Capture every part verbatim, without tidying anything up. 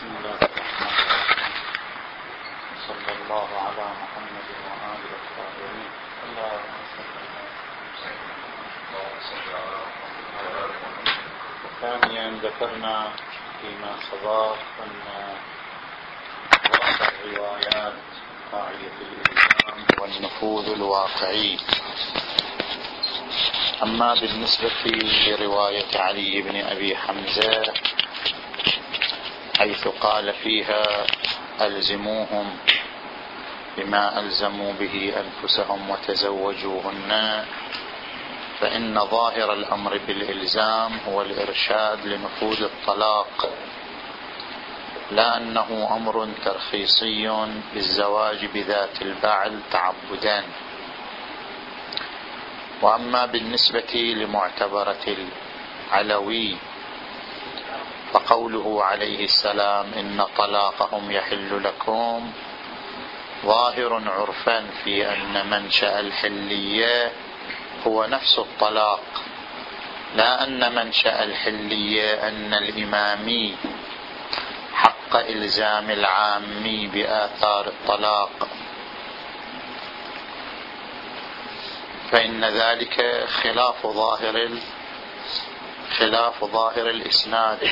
بسم الله الرحمن الرحيم. صلى الله على محمد وآله الطاهرين. ثانيا ذكرنا فيما سبق أن بعض الروايات قاعدة الإلزام والنفوذ الواقعي. أما بالنسبة لرواية علي بن أبي حمزة حيث قال فيها ألزموهم بما ألزموا به أنفسهم وتزوجوهن، فإن ظاهر الأمر بالإلزام هو الإرشاد لنفوذ الطلاق، لا أنه أمر ترخيصي بالزواج بذات البعل تعبدا. وأما بالنسبة لمعتبرة العلوي فقوله عليه السلام إن طلاقهم يحل لكم ظاهر عرفا في أن منشأ الحلية هو نفس الطلاق، لا أن منشأ الحلية أن الإمامي حق إلزام العامي بآثار الطلاق، فإن ذلك خلاف ظاهر خلاف ظاهر الإسناد.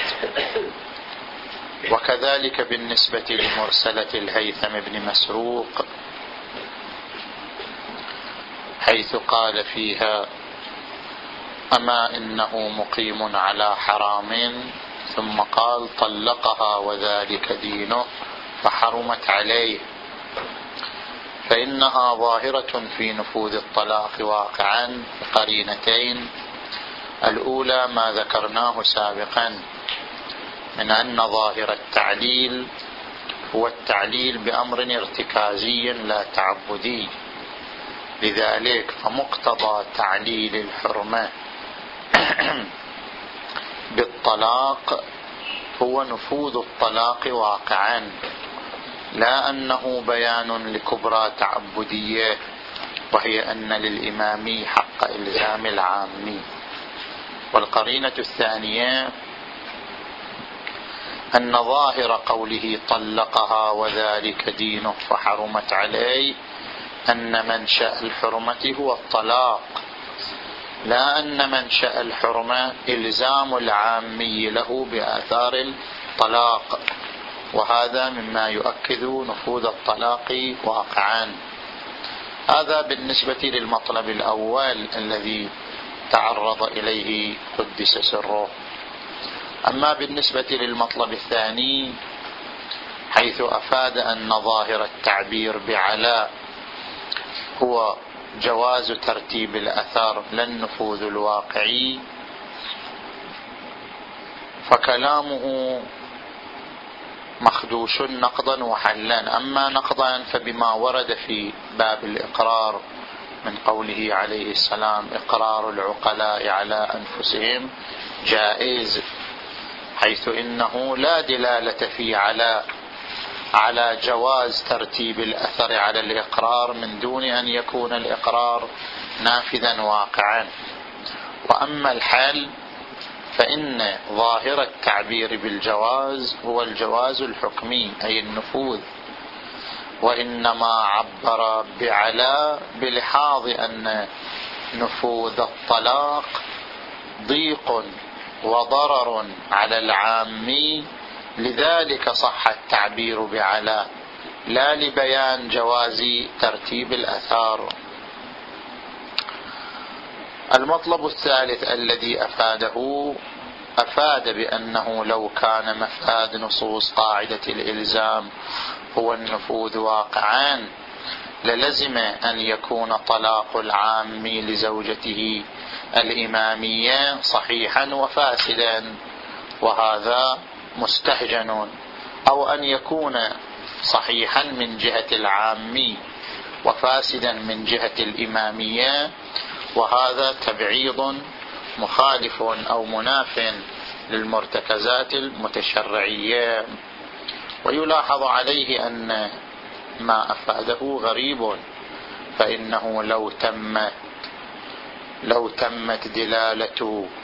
وكذلك بالنسبة لمرسلة الهيثم بن مسروق حيث قال فيها أما إنه مقيم على حرام ثم قال طلقها وذلك دينه فحرمت عليه، فإنها ظاهرة في نفوذ الطلاق واقعا بقرينتين: الأولى ما ذكرناه سابقا من أن ظاهر التعليل هو التعليل بأمر ارتكازي لا تعبدي، لذلك فمقتضى تعليل الحرمة بالطلاق هو نفوذ الطلاق واقعا، لا أنه بيان لكبرى تعبدية وهي أن للإمامي حق إلزام العامي. والقرينة الثانية أن ظاهر قوله طلقها وذلك دينه فحرمت عليه أن منشأ الحرمة هو الطلاق، لا أن منشأ الحرمة إلزام العامي له بآثار الطلاق، وهذا مما يؤكد نفوذ الطلاق واقعا. هذا بالنسبة للمطلب الأول الذي تعرض إليه قدس سره. أما بالنسبة للمطلب الثاني حيث أفاد أن ظاهر التعبير بعلا هو جواز ترتيب الأثر لا النفوذ الواقعي، فكلامه مخدوش نقضا وحلا. أما نقضا فبما ورد في باب الإقرار من قوله عليه السلام إقرار العقلاء على أنفسهم جائز، حيث إنه لا دلالة في على على جواز ترتيب الأثر على الإقرار من دون أن يكون الإقرار نافذا واقعا. وأما الحل فإن ظاهر التعبير بالجواز هو الجواز الحكمي أي النفوذ، وإنما عبر بعلا بلحاظ أن نفوذ الطلاق ضيق وضرر على العامي، لذلك صح التعبير بعلا لا لبيان جواز ترتيب الأثار. المطلب الثالث الذي أفاده أفاد بأنه لو كان مفاد نصوص قاعدة الإلزام هو النفوذ واقعا للزم أن يكون طلاق العام لزوجته الإمامية صحيحا وفاسدا، وهذا مستهجن، أو أن يكون صحيحا من جهة العام وفاسدا من جهة الإمامية، وهذا تبعيض مخالف أو مناف للمرتكزات المتشرعية. ويلاحظ عليه أن ما أفاده غريب، فإنه لو تمت لو تمت دلالة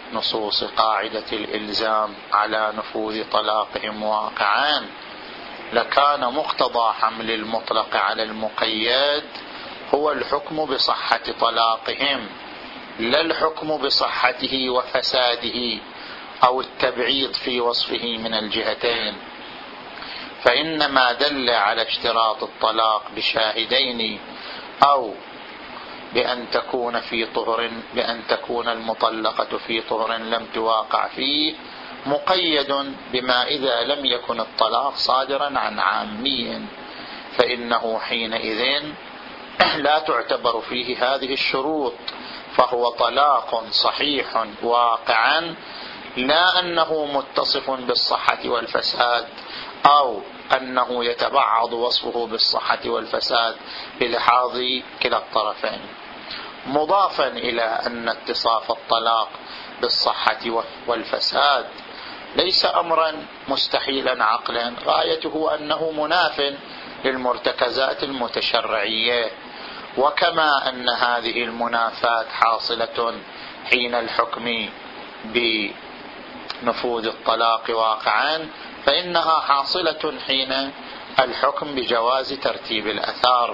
نصوص قاعدة الإلزام على نفوذ طلاقهم واقعا لكان مقتضى حمل المطلق على المقيد هو الحكم بصحة طلاقهم، لا الحكم بصحته وفساده أو التبعيض في وصفه من الجهتين. فإنما دل على اشتراط الطلاق بشاهدين أو بأن تكون في طهر بأن تكون المطلقة في طهر لم تواقع فيه مقيد بما إذا لم يكن الطلاق صادرا عن عامي، فإنه حينئذ لا تعتبر فيه هذه الشروط، فهو طلاق صحيح واقعا، لا أنه متصف بالصحة والفساد أو أنه يتبعض وصفه بالصحة والفساد بلحاظ كلا الطرفين، مضافا إلى أن اتصاف الطلاق بالصحة والفساد ليس أمرا مستحيلا عقلا، غايته أنه مناف للمرتكزات المتشرعية. وكما أن هذه المنافات حاصلة حين الحكم بنفوذ الطلاق واقعا، فإنها حاصلة حين الحكم بجواز ترتيب الأثار،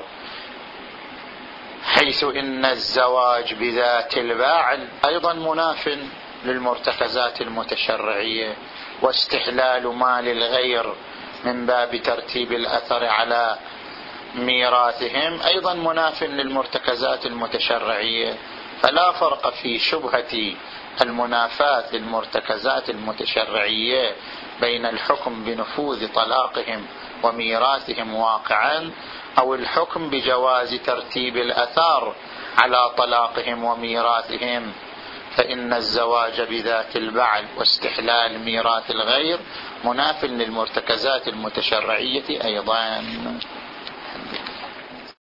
حيث إن الزواج بذات الباعل أيضا مناف للمرتكزات المتشرعية، واستحلال مال الغير من باب ترتيب الأثر على ميراثهم أيضا مناف للمرتكزات المتشرعية. فلا فرق في شبهة المنافات للمرتكزات المتشرعية بين الحكم بنفوذ طلاقهم وميراثهم واقعا أو الحكم بجواز ترتيب الأثار على طلاقهم وميراثهم، فإن الزواج بذات البعل واستحلال ميراث الغير مناف للمرتكزات المتشرعية أيضا.